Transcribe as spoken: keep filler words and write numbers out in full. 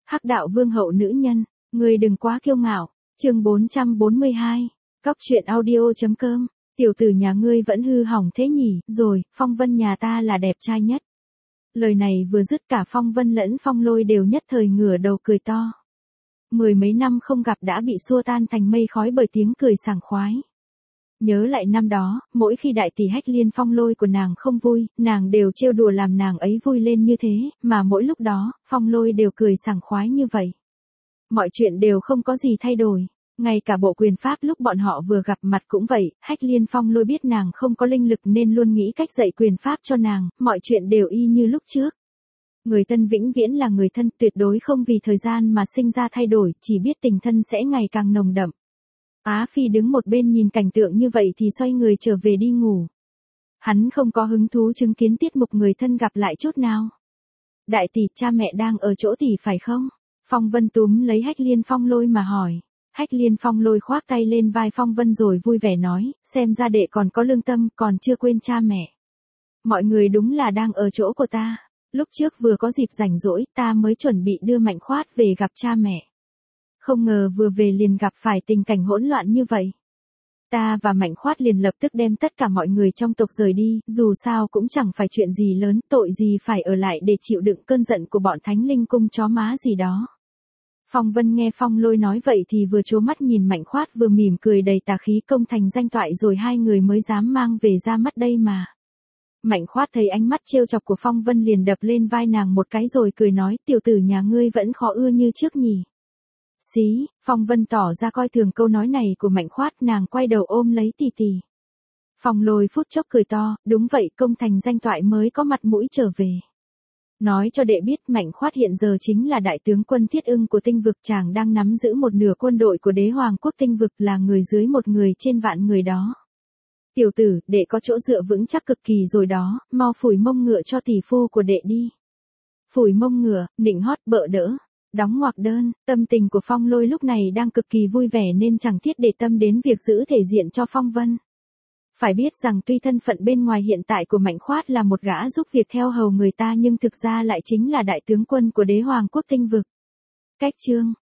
Hắc đạo vương hậu nữ nhân, người đừng quá kiêu ngạo. Chương bốn trăm bốn mươi hai. Cóc truyện audio.com. Tiểu tử nhà ngươi vẫn hư hỏng thế nhỉ? Rồi, Phong Vân nhà ta là đẹp trai nhất. Lời này vừa dứt cả Phong Vân lẫn Phong Lôi đều nhất thời ngửa đầu cười to. Mười mấy năm không gặp đã bị xua tan thành mây khói bởi tiếng cười sảng khoái. Nhớ lại năm đó, mỗi khi đại tỷ Hách Liên Phong Lôi của nàng không vui, nàng đều trêu đùa làm nàng ấy vui lên như thế, mà mỗi lúc đó, Phong Lôi đều cười sảng khoái như vậy. Mọi chuyện đều không có gì thay đổi. Ngay cả bộ quyền pháp lúc bọn họ vừa gặp mặt cũng vậy, Hách Liên Phong Lôi biết nàng không có linh lực nên luôn nghĩ cách dạy quyền pháp cho nàng, mọi chuyện đều y như lúc trước. Người thân vĩnh viễn là người thân, tuyệt đối không vì thời gian mà sinh ra thay đổi, chỉ biết tình thân sẽ ngày càng nồng đậm. Á Phi đứng một bên nhìn cảnh tượng như vậy thì xoay người trở về đi ngủ. Hắn không có hứng thú chứng kiến tiết mục người thân gặp lại chút nào. Đại tỷ, cha mẹ đang ở chỗ tỷ phải không? Phong Vân túm lấy Hách Liên Phong Lôi mà hỏi. Hách Liên Phong Lôi khoác tay lên vai Phong Vân rồi vui vẻ nói, xem ra đệ còn có lương tâm, còn chưa quên cha mẹ. Mọi người đúng là đang ở chỗ của ta. Lúc trước vừa có dịp rảnh rỗi, ta mới chuẩn bị đưa Mạnh Khoát về gặp cha mẹ. Không ngờ vừa về liền gặp phải tình cảnh hỗn loạn như vậy. Ta và Mạnh Khoát liền lập tức đem tất cả mọi người trong tộc rời đi, dù sao cũng chẳng phải chuyện gì lớn, tội gì phải ở lại để chịu đựng cơn giận của bọn Thánh Linh cung chó má gì đó. Phong Vân nghe Phong Lôi nói vậy thì vừa trố mắt nhìn Mạnh Khoát vừa mỉm cười đầy tà khí, công thành danh toại rồi hai người mới dám mang về ra mắt đây mà. Mạnh Khoát thấy ánh mắt trêu chọc của Phong Vân liền đập lên vai nàng một cái rồi cười nói, tiểu tử nhà ngươi vẫn khó ưa như trước nhỉ. Xí, Phong Vân tỏ ra coi thường câu nói này của Mạnh Khoát, nàng quay đầu ôm lấy tỷ tỷ. Phong Lôi phút chốc cười to, đúng vậy, công thành danh toại mới có mặt mũi trở về. Nói cho đệ biết, Mạnh Khoát hiện giờ chính là đại tướng quân Thiết Ưng của Tinh Vực, chàng đang nắm giữ một nửa quân đội của Đế Hoàng quốc Tinh Vực, là người dưới một người trên vạn người đó. Tiểu tử, đệ có chỗ dựa vững chắc cực kỳ rồi đó, mau phủi mông ngựa cho tỷ phu của đệ đi. Phủi mông ngựa, nịnh hót, bợ đỡ. Đóng ngoặc đơn, tâm tình của Phong Lôi lúc này đang cực kỳ vui vẻ nên chẳng thiết để tâm đến việc giữ thể diện cho Phong Vân. Phải biết rằng tuy thân phận bên ngoài hiện tại của Mạnh Khoát là một gã giúp việc theo hầu người ta nhưng thực ra lại chính là đại tướng quân của Đế Hoàng quốc Tinh Vực. Cách chương